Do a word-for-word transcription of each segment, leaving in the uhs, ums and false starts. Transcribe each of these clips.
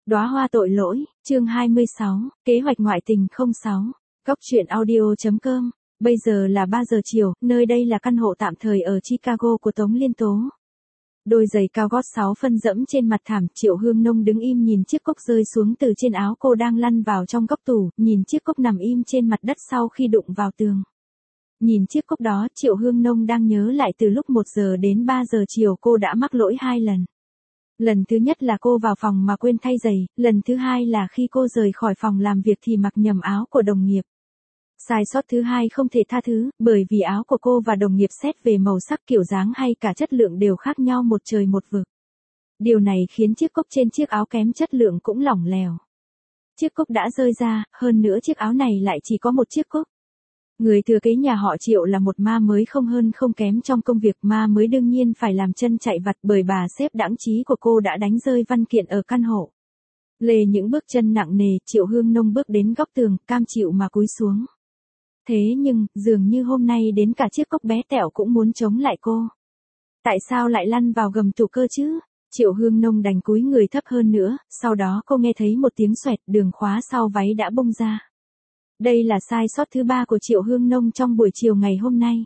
Đóa hoa tội lỗi, chương hai mươi sáu, kế hoạch ngoại tình không sáu. Góc truyện audio.com. Bây giờ là ba giờ chiều, nơi đây là căn hộ tạm thời ở Chicago của Tống Liên Tố. Đôi giày cao gót sáu phân dẫm trên mặt thảm, Triệu Hương Nông đứng im nhìn chiếc cốc rơi xuống từ trên áo cô đang lăn vào trong góc tủ, nhìn chiếc cốc nằm im trên mặt đất sau khi đụng vào tường. Nhìn chiếc cốc đó, Triệu Hương Nông đang nhớ lại từ lúc một giờ đến ba giờ chiều cô đã mắc lỗi hai lần. Lần thứ nhất là cô vào phòng mà quên thay giày, lần thứ hai là khi cô rời khỏi phòng làm việc thì mặc nhầm áo của đồng nghiệp. Sai sót thứ hai không thể tha thứ, bởi vì áo của cô và đồng nghiệp xét về màu sắc, kiểu dáng hay cả chất lượng đều khác nhau một trời một vực. Điều này khiến chiếc cốc trên chiếc áo kém chất lượng cũng lỏng lẻo. Chiếc cốc đã rơi ra, hơn nữa chiếc áo này lại chỉ có một chiếc cốc. Người thừa kế nhà họ Triệu là một ma mới không hơn không kém trong công việc, ma mới đương nhiên phải làm chân chạy vặt bởi bà sếp đãng trí của cô đã đánh rơi văn kiện ở căn hộ. Lê những bước chân nặng nề, Triệu Hương Nông bước đến góc tường, cam chịu mà cúi xuống. Thế nhưng, dường như hôm nay đến cả chiếc cốc bé tẹo cũng muốn chống lại cô. Tại sao lại lăn vào gầm tủ cơ chứ? Triệu Hương Nông đành cúi người thấp hơn nữa, sau đó cô nghe thấy một tiếng xoẹt, đường khóa sau váy đã bung ra. Đây là sai sót thứ ba của Triệu Hương Nông trong buổi chiều ngày hôm nay.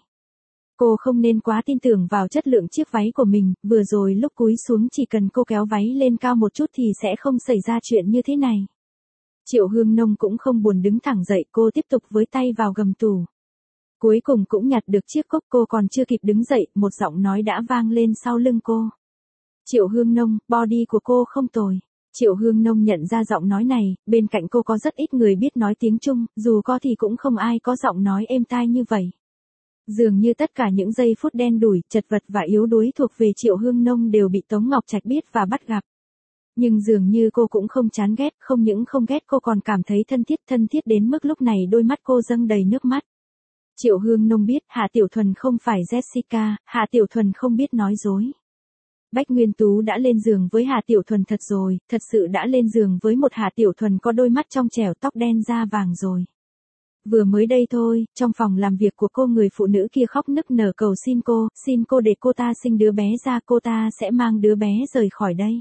Cô không nên quá tin tưởng vào chất lượng chiếc váy của mình, vừa rồi lúc cúi xuống chỉ cần cô kéo váy lên cao một chút thì sẽ không xảy ra chuyện như thế này. Triệu Hương Nông cũng không buồn đứng thẳng dậy, cô tiếp tục với tay vào gầm tủ. Cuối cùng cũng nhặt được chiếc cốc, cô còn chưa kịp đứng dậy, một giọng nói đã vang lên sau lưng cô. Triệu Hương Nông, body của cô không tồi. Triệu Hương Nông nhận ra giọng nói này, bên cạnh cô có rất ít người biết nói tiếng Trung, dù có thì cũng không ai có giọng nói êm tai như vậy. Dường như tất cả những giây phút đen đủi, chật vật và yếu đuối thuộc về Triệu Hương Nông đều bị Tống Ngọc Trạch biết và bắt gặp. Nhưng dường như cô cũng không chán ghét, không những không ghét cô còn cảm thấy thân thiết thân thiết đến mức lúc này đôi mắt cô dâng đầy nước mắt. Triệu Hương Nông biết Hạ Tiểu Thuần không phải Jessica, Hạ Tiểu Thuần không biết nói dối. Bách Nguyên Tú đã lên giường với Hạ Tiểu Thuần thật rồi, thật sự đã lên giường với một Hạ Tiểu Thuần có đôi mắt trong trẻo, tóc đen da vàng rồi. Vừa mới đây thôi, trong phòng làm việc của cô, người phụ nữ kia khóc nức nở cầu xin cô, xin cô để cô ta sinh đứa bé ra, cô ta sẽ mang đứa bé rời khỏi đây.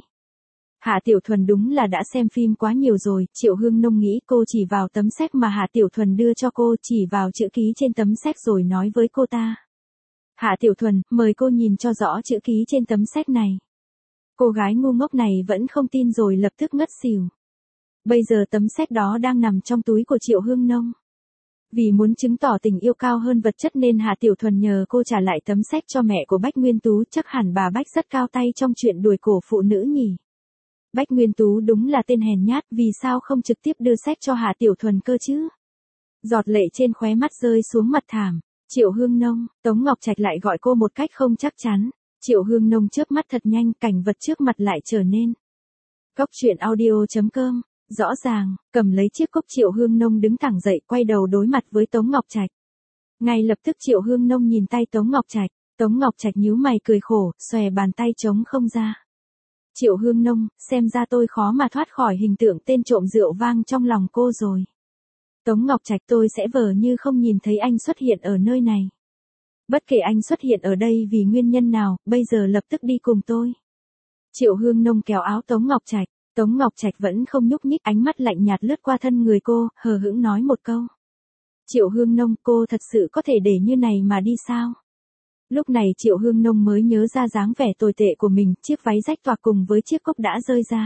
Hạ Tiểu Thuần đúng là đã xem phim quá nhiều rồi, Triệu Hương Nông nghĩ cô chỉ vào tấm séc mà Hạ Tiểu Thuần đưa cho cô, chỉ vào chữ ký trên tấm séc rồi nói với cô ta. Hạ Tiểu Thuần, mời cô nhìn cho rõ chữ ký trên tấm séc này. Cô gái ngu ngốc này vẫn không tin rồi lập tức ngất xỉu. Bây giờ tấm séc đó đang nằm trong túi của Triệu Hương Nông. Vì muốn chứng tỏ tình yêu cao hơn vật chất nên Hạ Tiểu Thuần nhờ cô trả lại tấm séc cho mẹ của Bách Nguyên Tú, chắc hẳn bà Bách rất cao tay trong chuyện đuổi cổ phụ nữ nhỉ. Bách Nguyên Tú đúng là tên hèn nhát, vì sao không trực tiếp đưa séc cho Hạ Tiểu Thuần cơ chứ? Giọt lệ trên khóe mắt rơi xuống mặt thảm. Triệu Hương Nông, Tống Ngọc Trạch lại gọi cô một cách không chắc chắn. Triệu Hương Nông chớp mắt thật nhanh, cảnh vật trước mặt lại trở nên. Góc truyện audio.com. Rõ ràng, cầm lấy chiếc cốc, Triệu Hương Nông đứng thẳng dậy, quay đầu đối mặt với Tống Ngọc Trạch. Ngay lập tức Triệu Hương Nông nhìn tay Tống Ngọc Trạch, Tống Ngọc Trạch nhíu mày cười khổ, xòe bàn tay trống không ra. Triệu Hương Nông, xem ra tôi khó mà thoát khỏi hình tượng tên trộm rượu vang trong lòng cô rồi. Tống Ngọc Trạch, tôi sẽ vờ như không nhìn thấy anh xuất hiện ở nơi này. Bất kể anh xuất hiện ở đây vì nguyên nhân nào, bây giờ lập tức đi cùng tôi. Triệu Hương Nông kéo áo Tống Ngọc Trạch, Tống Ngọc Trạch vẫn không nhúc nhích, ánh mắt lạnh nhạt lướt qua thân người cô, hờ hững nói một câu. Triệu Hương Nông, cô thật sự có thể để như này mà đi sao? Lúc này Triệu Hương Nông mới nhớ ra dáng vẻ tồi tệ của mình, chiếc váy rách toạc cùng với chiếc cốc đã rơi ra.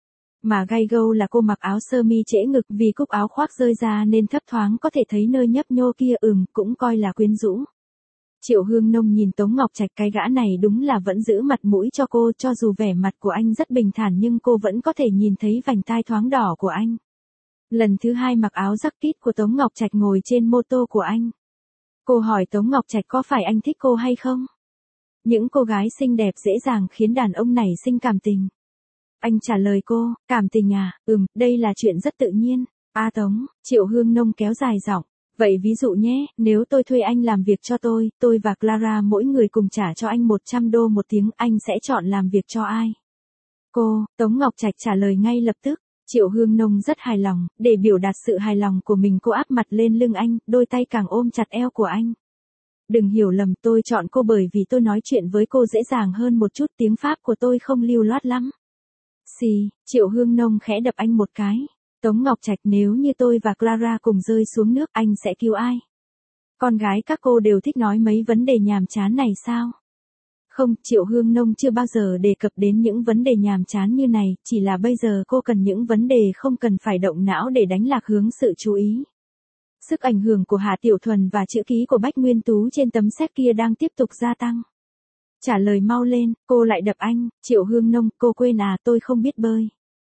Mà gay gâu là cô mặc áo sơ mi trễ ngực, vì cúc áo khoác rơi ra nên thấp thoáng có thể thấy nơi nhấp nhô kia, ừm, cũng coi là quyến rũ. Triệu Hương Nông nhìn Tống Ngọc Trạch, cái gã này đúng là vẫn giữ mặt mũi cho cô, cho dù vẻ mặt của anh rất bình thản nhưng cô vẫn có thể nhìn thấy vành tai thoáng đỏ của anh. Lần thứ hai mặc áo jacket của Tống Ngọc Trạch ngồi trên mô tô của anh. Cô hỏi Tống Ngọc Trạch có phải anh thích cô hay không? Những cô gái xinh đẹp dễ dàng khiến đàn ông nảy sinh cảm tình. Anh trả lời cô, cảm tình à, ừm, đây là chuyện rất tự nhiên. A Tống, Triệu Hương Nông kéo dài giọng. Vậy ví dụ nhé, nếu tôi thuê anh làm việc cho tôi, tôi và Clara mỗi người cùng trả cho anh một trăm đô một tiếng, anh sẽ chọn làm việc cho ai? Cô, Tống Ngọc Trạch trả lời ngay lập tức. Triệu Hương Nông rất hài lòng, để biểu đạt sự hài lòng của mình cô áp mặt lên lưng anh, đôi tay càng ôm chặt eo của anh. Đừng hiểu lầm, tôi chọn cô bởi vì tôi nói chuyện với cô dễ dàng hơn một chút, tiếng Pháp của tôi không lưu loát lắm. Xì, Triệu Hương Nông khẽ đập anh một cái. Tống Ngọc Trạch, nếu như tôi và Clara cùng rơi xuống nước, anh sẽ cứu ai? Con gái các cô đều thích nói mấy vấn đề nhàm chán này sao? Không, Triệu Hương Nông chưa bao giờ đề cập đến những vấn đề nhàm chán như này, chỉ là bây giờ cô cần những vấn đề không cần phải động não để đánh lạc hướng sự chú ý. Sức ảnh hưởng của Hà Tiểu Thuần và chữ ký của Bách Nguyên Tú trên tấm séc kia đang tiếp tục gia tăng. Trả lời mau lên, cô lại đập anh. Triệu Hương Nông, cô quên à, tôi không biết bơi.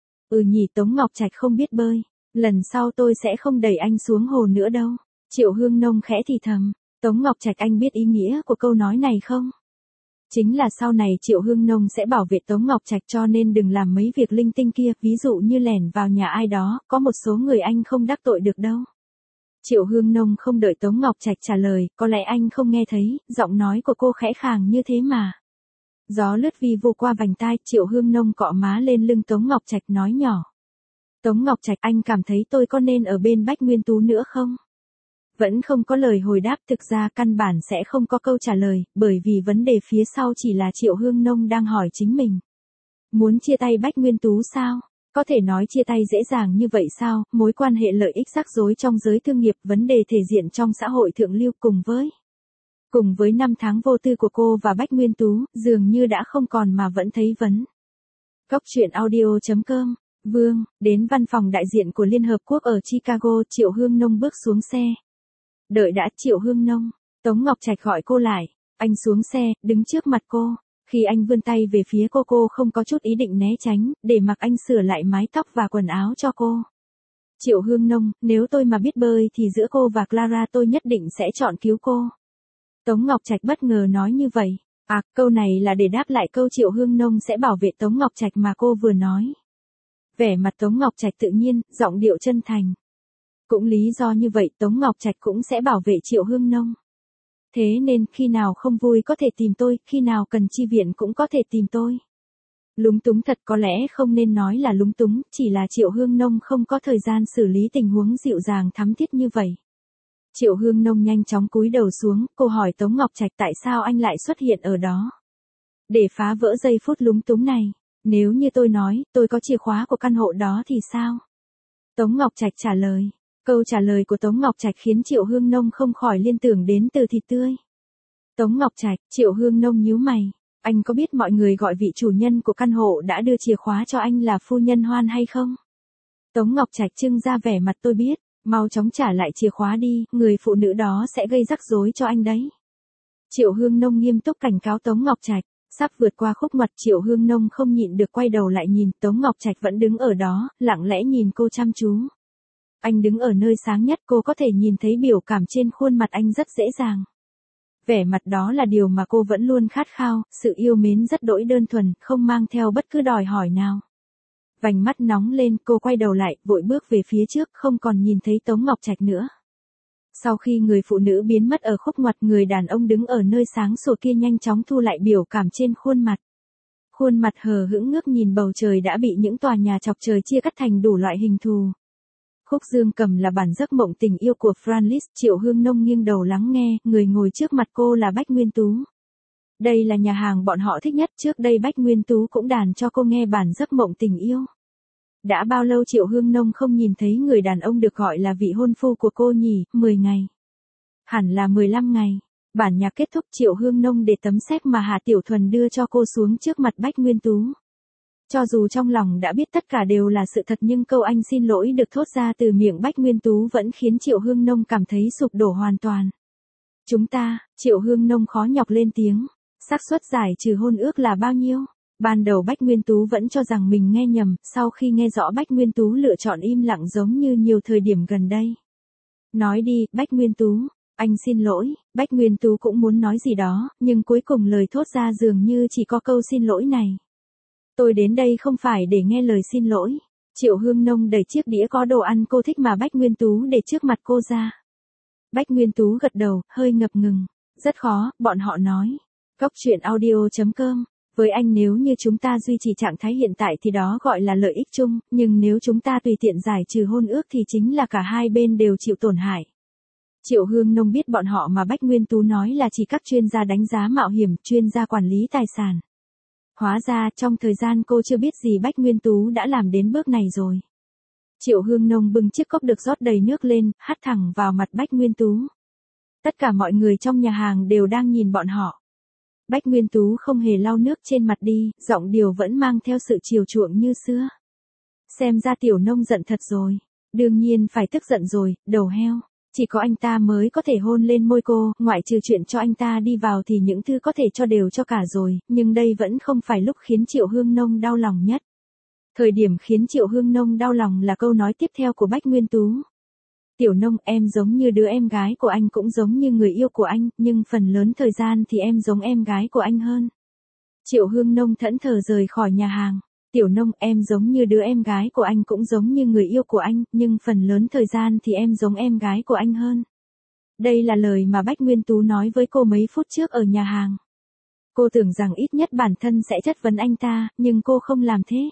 Ừ nhỉ, Tống Ngọc Trạch không biết bơi. Lần sau tôi sẽ không đẩy anh xuống hồ nữa đâu. Triệu Hương Nông khẽ thì thầm. Tống Ngọc Trạch, anh biết ý nghĩa của câu nói này không? Chính là sau này Triệu Hương Nông sẽ bảo vệ Tống Ngọc Trạch, cho nên đừng làm mấy việc linh tinh kia, ví dụ như lẻn vào nhà ai đó, có một số người anh không đắc tội được đâu. Triệu Hương Nông không đợi Tống Ngọc Trạch trả lời, có lẽ anh không nghe thấy, giọng nói của cô khẽ khàng như thế mà. Gió lướt vi vu qua vành tai, Triệu Hương Nông cọ má lên lưng Tống Ngọc Trạch nói nhỏ. Tống Ngọc Trạch, anh cảm thấy tôi có nên ở bên Bách Nguyên Tú nữa không? Vẫn không có lời hồi đáp, thực ra căn bản sẽ không có câu trả lời, bởi vì vấn đề phía sau chỉ là Triệu Hương Nông đang hỏi chính mình. Muốn chia tay Bách Nguyên Tú sao? Có thể nói chia tay dễ dàng như vậy sao? Mối quan hệ lợi ích rắc rối trong giới thương nghiệp, vấn đề thể diện trong xã hội thượng lưu cùng với cùng với năm tháng vô tư của cô và Bách Nguyên Tú, dường như đã không còn mà vẫn thấy vấn. Góc truyện audio chấm com. Vương, đến văn phòng đại diện của Liên Hợp Quốc ở Chicago, Triệu Hương Nông bước xuống xe. Đợi đã, Triệu Hương Nông. Tống Ngọc Trạch gọi cô lại. Anh xuống xe, đứng trước mặt cô. Khi anh vươn tay về phía cô, cô không có chút ý định né tránh, để mặc anh sửa lại mái tóc và quần áo cho cô. Triệu Hương Nông, nếu tôi mà biết bơi thì giữa cô và Clara tôi nhất định sẽ chọn cứu cô. Tống Ngọc Trạch bất ngờ nói như vậy. À, câu này là để đáp lại câu Triệu Hương Nông sẽ bảo vệ Tống Ngọc Trạch mà cô vừa nói. Vẻ mặt Tống Ngọc Trạch tự nhiên, giọng điệu chân thành. Cũng lý do như vậy Tống Ngọc Trạch cũng sẽ bảo vệ Triệu Hương Nông. Thế nên khi nào không vui có thể tìm tôi, khi nào cần chi viện cũng có thể tìm tôi. Lúng túng thật, có lẽ không nên nói là lúng túng, chỉ là Triệu Hương Nông không có thời gian xử lý tình huống dịu dàng thắm thiết như vậy. Triệu Hương Nông nhanh chóng cúi đầu xuống, cô hỏi Tống Ngọc Trạch tại sao anh lại xuất hiện ở đó. Để phá vỡ giây phút lúng túng này, nếu như tôi nói, tôi có chìa khóa của căn hộ đó thì sao? Tống Ngọc Trạch trả lời. Câu trả lời của Tống Ngọc Trạch khiến Triệu Hương Nông không khỏi liên tưởng đến từ thịt tươi. Tống Ngọc Trạch, Triệu Hương Nông nhíu mày. Anh có biết mọi người gọi vị chủ nhân của căn hộ đã đưa chìa khóa cho anh là phu nhân Hoan hay không? Tống Ngọc Trạch trưng ra vẻ mặt tôi biết, mau chóng trả lại chìa khóa đi, người phụ nữ đó sẽ gây rắc rối cho anh đấy. Triệu Hương Nông nghiêm túc cảnh cáo Tống Ngọc Trạch, sắp vượt qua khúc ngoặt Triệu Hương Nông không nhịn được quay đầu lại nhìn, Tống Ngọc Trạch vẫn đứng ở đó, lặng lẽ nhìn cô chăm chú. Anh đứng ở nơi sáng nhất, cô có thể nhìn thấy biểu cảm trên khuôn mặt anh rất dễ dàng. Vẻ mặt đó là điều mà cô vẫn luôn khát khao, sự yêu mến rất đỗi đơn thuần, không mang theo bất cứ đòi hỏi nào. Vành mắt nóng lên, cô quay đầu lại, vội bước về phía trước, không còn nhìn thấy Tống Ngọc Trạch nữa. Sau khi người phụ nữ biến mất ở khúc ngoặt, người đàn ông đứng ở nơi sáng sủa kia nhanh chóng thu lại biểu cảm trên khuôn mặt. Khuôn mặt hờ hững ngước nhìn bầu trời đã bị những tòa nhà chọc trời chia cắt thành đủ loại hình thù. Khúc Dương Cầm là bản giấc mộng tình yêu của Francis. Triệu Hương Nông nghiêng đầu lắng nghe, người ngồi trước mặt cô là Bách Nguyên Tú. Đây là nhà hàng bọn họ thích nhất, trước đây Bách Nguyên Tú cũng đàn cho cô nghe bản giấc mộng tình yêu. Đã bao lâu Triệu Hương Nông không nhìn thấy người đàn ông được gọi là vị hôn phu của cô nhỉ? mười ngày. Hẳn là mười lăm ngày. Bản nhạc kết thúc, Triệu Hương Nông để tấm séc mà Hà Tiểu Thuần đưa cho cô xuống trước mặt Bách Nguyên Tú. Cho dù trong lòng đã biết tất cả đều là sự thật, nhưng câu anh xin lỗi được thốt ra từ miệng Bách Nguyên Tú vẫn khiến Triệu Hương Nông cảm thấy sụp đổ hoàn toàn. Chúng ta, Triệu Hương Nông khó nhọc lên tiếng. Xác suất giải trừ hôn ước là bao nhiêu? Ban đầu Bách Nguyên Tú vẫn cho rằng mình nghe nhầm, sau khi nghe rõ Bách Nguyên Tú lựa chọn im lặng giống như nhiều thời điểm gần đây. Nói đi, Bách Nguyên Tú, anh xin lỗi. Bách Nguyên Tú cũng muốn nói gì đó, nhưng cuối cùng lời thốt ra dường như chỉ có câu xin lỗi này. Tôi đến đây không phải để nghe lời xin lỗi. Triệu Hương Nông đẩy chiếc đĩa có đồ ăn cô thích mà Bách Nguyên Tú để trước mặt cô ra. Bách Nguyên Tú gật đầu, hơi ngập ngừng. Rất khó, bọn họ nói. Góc truyện audio chấm com. Với anh, nếu như chúng ta duy trì trạng thái hiện tại thì đó gọi là lợi ích chung, nhưng nếu chúng ta tùy tiện giải trừ hôn ước thì chính là cả hai bên đều chịu tổn hại. Triệu Hương Nông biết bọn họ mà Bách Nguyên Tú nói là chỉ các chuyên gia đánh giá mạo hiểm, chuyên gia quản lý tài sản. Hóa ra trong thời gian cô chưa biết gì Bách Nguyên Tú đã làm đến bước này rồi. Triệu Hương Nông bưng chiếc cốc được rót đầy nước lên, hắt thẳng vào mặt Bách Nguyên Tú. Tất cả mọi người trong nhà hàng đều đang nhìn bọn họ. Bách Nguyên Tú không hề lau nước trên mặt đi, giọng điệu vẫn mang theo sự chiều chuộng như xưa. Xem ra Tiểu Nông giận thật rồi. Đương nhiên phải tức giận rồi, đầu heo. Chỉ có anh ta mới có thể hôn lên môi cô, ngoại trừ chuyện cho anh ta đi vào thì những thứ có thể cho đều cho cả rồi, nhưng đây vẫn không phải lúc khiến Triệu Hương Nông đau lòng nhất. Thời điểm khiến Triệu Hương Nông đau lòng là câu nói tiếp theo của Bách Nguyên Tú. Tiểu Nông, em giống như đứa em gái của anh cũng giống như người yêu của anh, nhưng phần lớn thời gian thì em giống em gái của anh hơn. Triệu Hương Nông thẫn thờ rời khỏi nhà hàng. Tiểu Nông, em giống như đứa em gái của anh cũng giống như người yêu của anh, nhưng phần lớn thời gian thì em giống em gái của anh hơn. Đây là lời mà Bách Nguyên Tú nói với cô mấy phút trước ở nhà hàng. Cô tưởng rằng ít nhất bản thân sẽ chất vấn anh ta, nhưng cô không làm thế.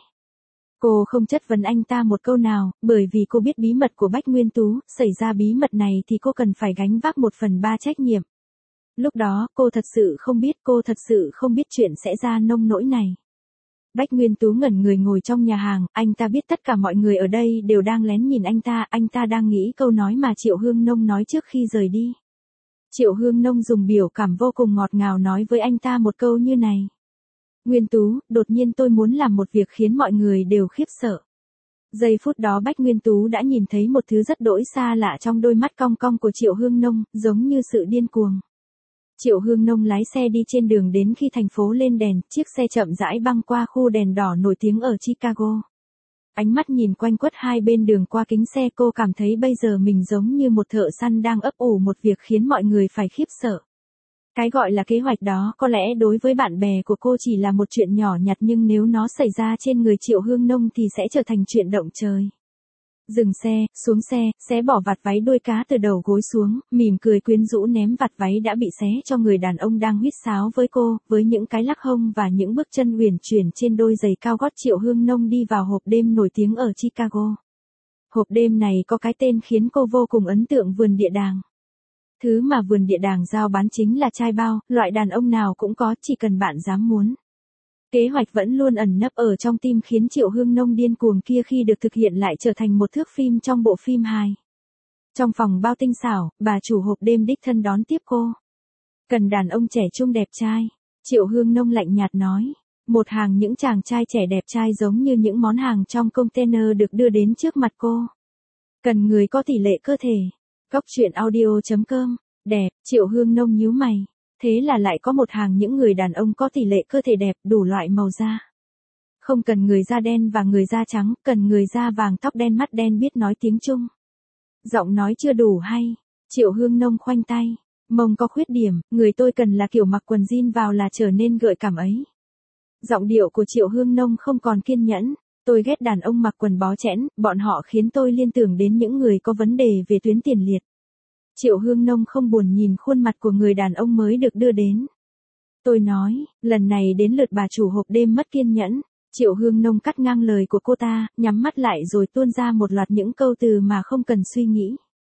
Cô không chất vấn anh ta một câu nào, bởi vì cô biết bí mật của Bách Nguyên Tú, xảy ra bí mật này thì cô cần phải gánh vác một phần ba trách nhiệm. Lúc đó, cô thật sự không biết, cô thật sự không biết chuyện sẽ ra nông nỗi này. Bách Nguyên Tú ngẩn người ngồi trong nhà hàng, anh ta biết tất cả mọi người ở đây đều đang lén nhìn anh ta, anh ta đang nghĩ câu nói mà Triệu Hương Nông nói trước khi rời đi. Triệu Hương Nông dùng biểu cảm vô cùng ngọt ngào nói với anh ta một câu như này. Nguyên Tú, đột nhiên tôi muốn làm một việc khiến mọi người đều khiếp sợ. Giây phút đó Bách Nguyên Tú đã nhìn thấy một thứ rất đỗi xa lạ trong đôi mắt cong cong của Triệu Hương Nông, giống như sự điên cuồng. Triệu Hương Nông lái xe đi trên đường đến khi thành phố lên đèn, chiếc xe chậm rãi băng qua khu đèn đỏ nổi tiếng ở Chicago. Ánh mắt nhìn quanh quất hai bên đường qua kính xe, cô cảm thấy bây giờ mình giống như một thợ săn đang ấp ủ một việc khiến mọi người phải khiếp sợ. Cái gọi là kế hoạch đó có lẽ đối với bạn bè của cô chỉ là một chuyện nhỏ nhặt, nhưng nếu nó xảy ra trên người Triệu Hương Nông thì sẽ trở thành chuyện động trời. Dừng xe, xuống xe, xé bỏ vạt váy đuôi cá từ đầu gối xuống, mỉm cười quyến rũ ném vạt váy đã bị xé cho người đàn ông đang huýt sáo với cô, với những cái lắc hông và những bước chân uyển chuyển trên đôi giày cao gót. Triệu Hương Nông đi vào hộp đêm nổi tiếng ở Chicago. Hộp đêm này có cái tên khiến cô vô cùng ấn tượng: Vườn Địa Đàng. Thứ mà Vườn Địa Đàng giao bán chính là trai bao, loại đàn ông nào cũng có, chỉ cần bạn dám muốn. Kế hoạch vẫn luôn ẩn nấp ở trong tim khiến Triệu Hương Nông điên cuồng kia khi được thực hiện lại trở thành một thước phim trong bộ phim hài. Trong phòng bao tinh xảo, bà chủ hộp đêm đích thân đón tiếp cô. Cần đàn ông trẻ trung đẹp trai. Triệu Hương Nông lạnh nhạt nói. Một hàng những chàng trai trẻ đẹp trai giống như những món hàng trong container được đưa đến trước mặt cô. Cần người có tỷ lệ cơ thể. Góc truyện audio chấm com. Đẹp, Triệu Hương Nông nhíu mày. Thế là lại có một hàng những người đàn ông có tỷ lệ cơ thể đẹp, đủ loại màu da. Không cần người da đen và người da trắng, cần người da vàng tóc đen mắt đen biết nói tiếng Trung. Giọng nói chưa đủ hay. Triệu Hương Nông khoanh tay. Mông có khuyết điểm, người tôi cần là kiểu mặc quần jean vào là trở nên gợi cảm ấy. Giọng điệu của Triệu Hương Nông không còn kiên nhẫn. Tôi ghét đàn ông mặc quần bó chẽn, bọn họ khiến tôi liên tưởng đến những người có vấn đề về tuyến tiền liệt. Triệu Hương Nông không buồn nhìn khuôn mặt của người đàn ông mới được đưa đến. Tôi nói, lần này đến lượt bà chủ hộp đêm mất kiên nhẫn. Triệu Hương Nông cắt ngang lời của cô ta, nhắm mắt lại rồi tuôn ra một loạt những câu từ mà không cần suy nghĩ.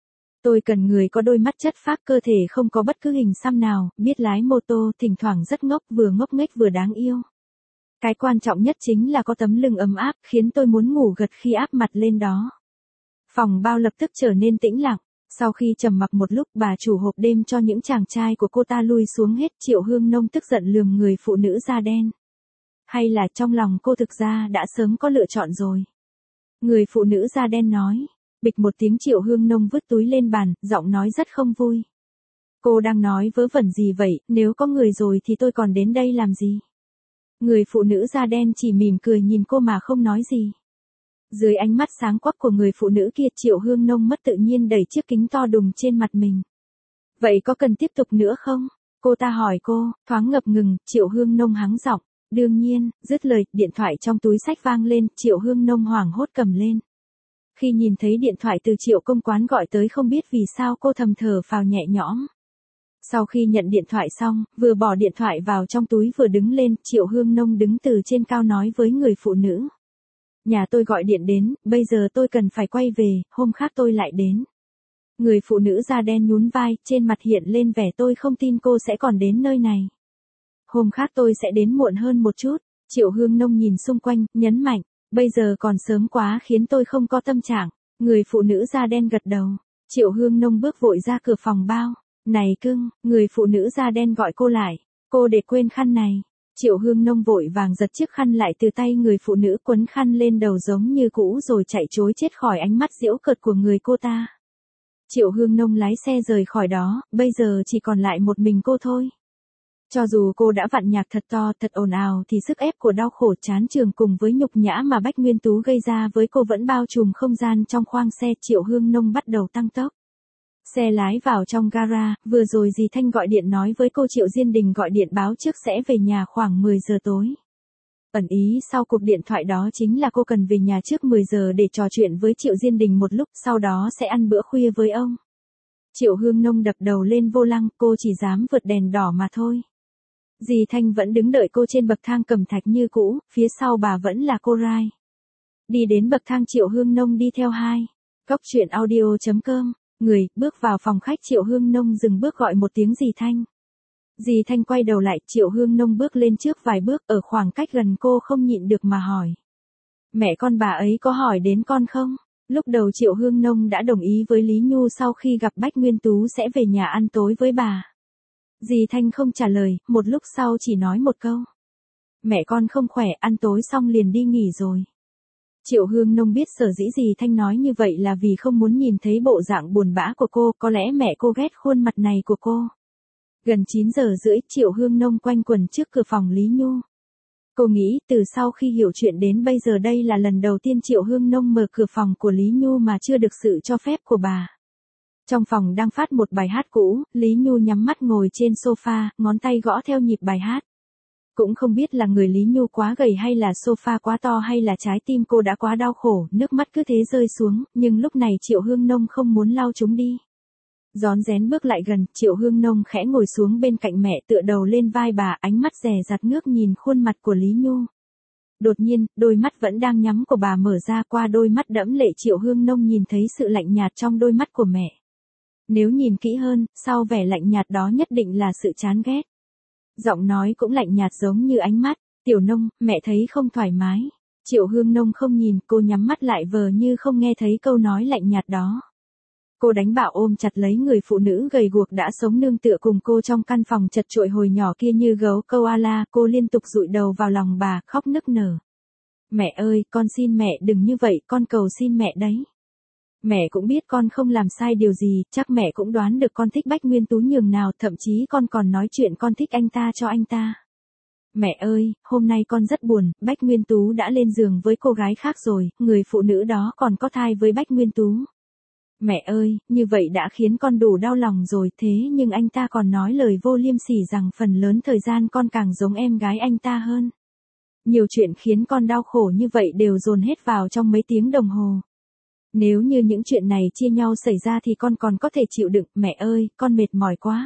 Tôi cần người có đôi mắt chất phác, cơ thể không có bất cứ hình xăm nào, biết lái mô tô, thỉnh thoảng rất ngốc, vừa ngốc nghếch vừa đáng yêu. Cái quan trọng nhất chính là có tấm lưng ấm áp, khiến tôi muốn ngủ gật khi áp mặt lên đó. Phòng bao lập tức trở nên tĩnh lặng. Sau khi trầm mặc một lúc, bà chủ hộp đêm cho những chàng trai của cô ta lui xuống hết. Triệu Hương Nông tức giận lườm người phụ nữ da đen. Hay là trong lòng cô thực ra đã sớm có lựa chọn rồi? Người phụ nữ da đen nói. Bịch một tiếng, Triệu Hương Nông vứt túi lên bàn, giọng nói rất không vui. Cô đang nói vớ vẩn gì vậy, nếu có người rồi thì tôi còn đến đây làm gì? Người phụ nữ da đen chỉ mỉm cười nhìn cô mà không nói gì. Dưới ánh mắt sáng quắc của người phụ nữ kia, Triệu Hương Nông mất tự nhiên đẩy chiếc kính to đùng trên mặt mình. Vậy có cần tiếp tục nữa không? Cô ta hỏi cô, thoáng ngập ngừng. Triệu Hương Nông hắng giọng. Đương nhiên, dứt lời, điện thoại trong túi xách vang lên, Triệu Hương Nông hoảng hốt cầm lên. Khi nhìn thấy điện thoại từ Triệu công quán gọi tới, không biết vì sao cô thầm thở phào nhẹ nhõm. Sau khi nhận điện thoại xong, vừa bỏ điện thoại vào trong túi vừa đứng lên, Triệu Hương Nông đứng từ trên cao nói với người phụ nữ. Nhà tôi gọi điện đến, bây giờ tôi cần phải quay về, hôm khác tôi lại đến. Người phụ nữ da đen nhún vai, trên mặt hiện lên vẻ tôi không tin cô sẽ còn đến nơi này. Hôm khác tôi sẽ đến muộn hơn một chút. Triệu Hương Nông nhìn xung quanh, nhấn mạnh, bây giờ còn sớm quá khiến tôi không có tâm trạng. Người phụ nữ da đen gật đầu. Triệu Hương Nông bước vội ra cửa phòng bao. Này cưng, người phụ nữ da đen gọi cô lại. Cô để quên khăn này. Triệu Hương Nông vội vàng giật chiếc khăn lại từ tay người phụ nữ, quấn khăn lên đầu giống như cũ rồi chạy trối chết khỏi ánh mắt giễu cợt của người cô ta. Triệu Hương Nông lái xe rời khỏi đó, bây giờ chỉ còn lại một mình cô thôi. Cho dù cô đã vặn nhạc thật to, thật ồn ào thì sức ép của đau khổ chán chường cùng với nhục nhã mà Bách Nguyên Tú gây ra với cô vẫn bao trùm không gian trong khoang xe. Triệu Hương Nông bắt đầu tăng tốc. Xe lái vào trong gara, vừa rồi dì Thanh gọi điện nói với cô Triệu Diên Đình gọi điện báo trước sẽ về nhà khoảng mười giờ tối. Ẩn ý sau cuộc điện thoại đó chính là cô cần về nhà trước mười giờ để trò chuyện với Triệu Diên Đình một lúc, sau đó sẽ ăn bữa khuya với ông. Triệu Hương Nông đập đầu lên vô lăng, cô chỉ dám vượt đèn đỏ mà thôi. Dì Thanh vẫn đứng đợi cô trên bậc thang cẩm thạch như cũ, phía sau bà vẫn là cô Rai. Đi đến bậc thang Triệu Hương Nông đi theo hai. Cốc truyện audio chấm com. Người, bước vào phòng khách. Triệu Hương Nông dừng bước gọi một tiếng dì Thanh. Dì Thanh quay đầu lại, Triệu Hương Nông bước lên trước vài bước, ở khoảng cách gần cô không nhịn được mà hỏi. Mẹ con bà ấy có hỏi đến con không? Lúc đầu Triệu Hương Nông đã đồng ý với Lý Nhu sau khi gặp Bách Nguyên Tú sẽ về nhà ăn tối với bà. Dì Thanh không trả lời, một lúc sau chỉ nói một câu. Mẹ con không khỏe, ăn tối xong liền đi nghỉ rồi. Triệu Hương Nông biết sở dĩ dì Thanh nói như vậy là vì không muốn nhìn thấy bộ dạng buồn bã của cô, có lẽ mẹ cô ghét khuôn mặt này của cô. Gần chín giờ rưỡi, Triệu Hương Nông quanh quẩn trước cửa phòng Lý Nhu. Cô nghĩ từ sau khi hiểu chuyện đến bây giờ đây là lần đầu tiên Triệu Hương Nông mở cửa phòng của Lý Nhu mà chưa được sự cho phép của bà. Trong phòng đang phát một bài hát cũ, Lý Nhu nhắm mắt ngồi trên sofa, ngón tay gõ theo nhịp bài hát. Cũng không biết là người Lý Nhu quá gầy hay là sofa quá to hay là trái tim cô đã quá đau khổ, nước mắt cứ thế rơi xuống, nhưng lúc này Triệu Hương Nông không muốn lau chúng đi. Rón rén bước lại gần, Triệu Hương Nông khẽ ngồi xuống bên cạnh mẹ, tựa đầu lên vai bà, ánh mắt dè dặt ngước nhìn khuôn mặt của Lý Nhu. Đột nhiên, đôi mắt vẫn đang nhắm của bà mở ra, qua đôi mắt đẫm lệ Triệu Hương Nông nhìn thấy sự lạnh nhạt trong đôi mắt của mẹ. Nếu nhìn kỹ hơn, sau vẻ lạnh nhạt đó nhất định là sự chán ghét. Giọng nói cũng lạnh nhạt giống như ánh mắt. Tiểu Nông, mẹ thấy không thoải mái. Triệu Hương Nông không nhìn, cô nhắm mắt lại vờ như không nghe thấy câu nói lạnh nhạt đó. Cô đánh bạo ôm chặt lấy người phụ nữ gầy guộc đã sống nương tựa cùng cô trong căn phòng chật chội hồi nhỏ kia như gấu koala, cô liên tục dụi đầu vào lòng bà, khóc nức nở. Mẹ ơi, con xin mẹ đừng như vậy, con cầu xin mẹ đấy. Mẹ cũng biết con không làm sai điều gì, chắc mẹ cũng đoán được con thích Bách Nguyên Tú nhường nào, thậm chí con còn nói chuyện con thích anh ta cho anh ta. Mẹ ơi, hôm nay con rất buồn, Bách Nguyên Tú đã lên giường với cô gái khác rồi, người phụ nữ đó còn có thai với Bách Nguyên Tú. Mẹ ơi, như vậy đã khiến con đủ đau lòng rồi, thế nhưng anh ta còn nói lời vô liêm sỉ rằng phần lớn thời gian con càng giống em gái anh ta hơn. Nhiều chuyện khiến con đau khổ như vậy đều dồn hết vào trong mấy tiếng đồng hồ. Nếu như những chuyện này chia nhau xảy ra thì con còn có thể chịu đựng, mẹ ơi, con mệt mỏi quá.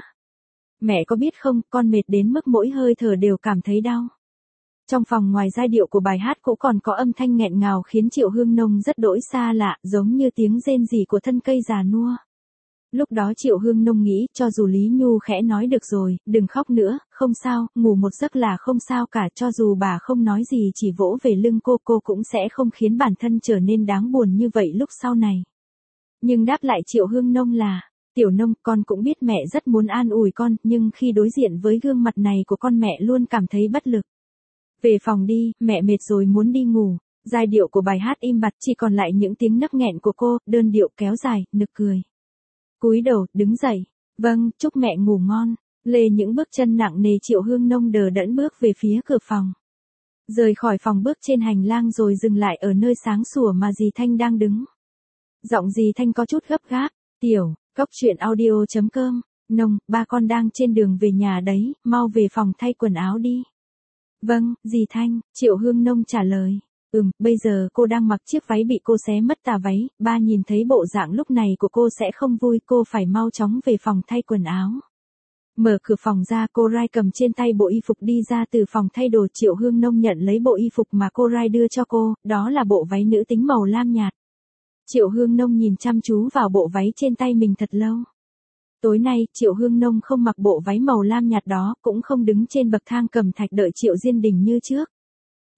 Mẹ có biết không, con mệt đến mức mỗi hơi thở đều cảm thấy đau. Trong phòng ngoài giai điệu của bài hát cũng còn có âm thanh nghẹn ngào khiến Triệu Hương Nông rất đỗi xa lạ, giống như tiếng rên rỉ của thân cây già nua. Lúc đó Triệu Hương Nông nghĩ, cho dù Lý Nhu khẽ nói được rồi, đừng khóc nữa, không sao, ngủ một giấc là không sao cả, cho dù bà không nói gì chỉ vỗ về lưng cô, cô cũng sẽ không khiến bản thân trở nên đáng buồn như vậy lúc sau này. Nhưng đáp lại Triệu Hương Nông là, Tiểu Nông, con cũng biết mẹ rất muốn an ủi con, nhưng khi đối diện với gương mặt này của con mẹ luôn cảm thấy bất lực. Về phòng đi, mẹ mệt rồi muốn đi ngủ. Giai điệu của bài hát im bặt, chỉ còn lại những tiếng nấc nghẹn của cô, đơn điệu kéo dài, nực cười. Cúi đầu, đứng dậy. Vâng, chúc mẹ ngủ ngon. Lê những bước chân nặng nề, Triệu Hương Nông đờ đẫn bước về phía cửa phòng. Rời khỏi phòng bước trên hành lang rồi dừng lại ở nơi sáng sủa mà dì Thanh đang đứng. Giọng dì Thanh có chút gấp gáp. Tiểu, cốc truyện audio chấm com. Nông, ba con đang trên đường về nhà đấy, mau về phòng thay quần áo đi. Vâng, dì Thanh, Triệu Hương Nông trả lời. Ừm, bây giờ cô đang mặc chiếc váy bị cô xé mất tà váy, ba nhìn thấy bộ dạng lúc này của cô sẽ không vui, cô phải mau chóng về phòng thay quần áo. Mở cửa phòng ra, cô Rai cầm trên tay bộ y phục đi ra từ phòng thay đồ. Triệu Hương Nông nhận lấy bộ y phục mà cô Rai đưa cho cô, đó là bộ váy nữ tính màu lam nhạt. Triệu Hương Nông nhìn chăm chú vào bộ váy trên tay mình thật lâu. Tối nay, Triệu Hương Nông không mặc bộ váy màu lam nhạt đó, cũng không đứng trên bậc thang cẩm thạch đợi Triệu Diên Đình như trước.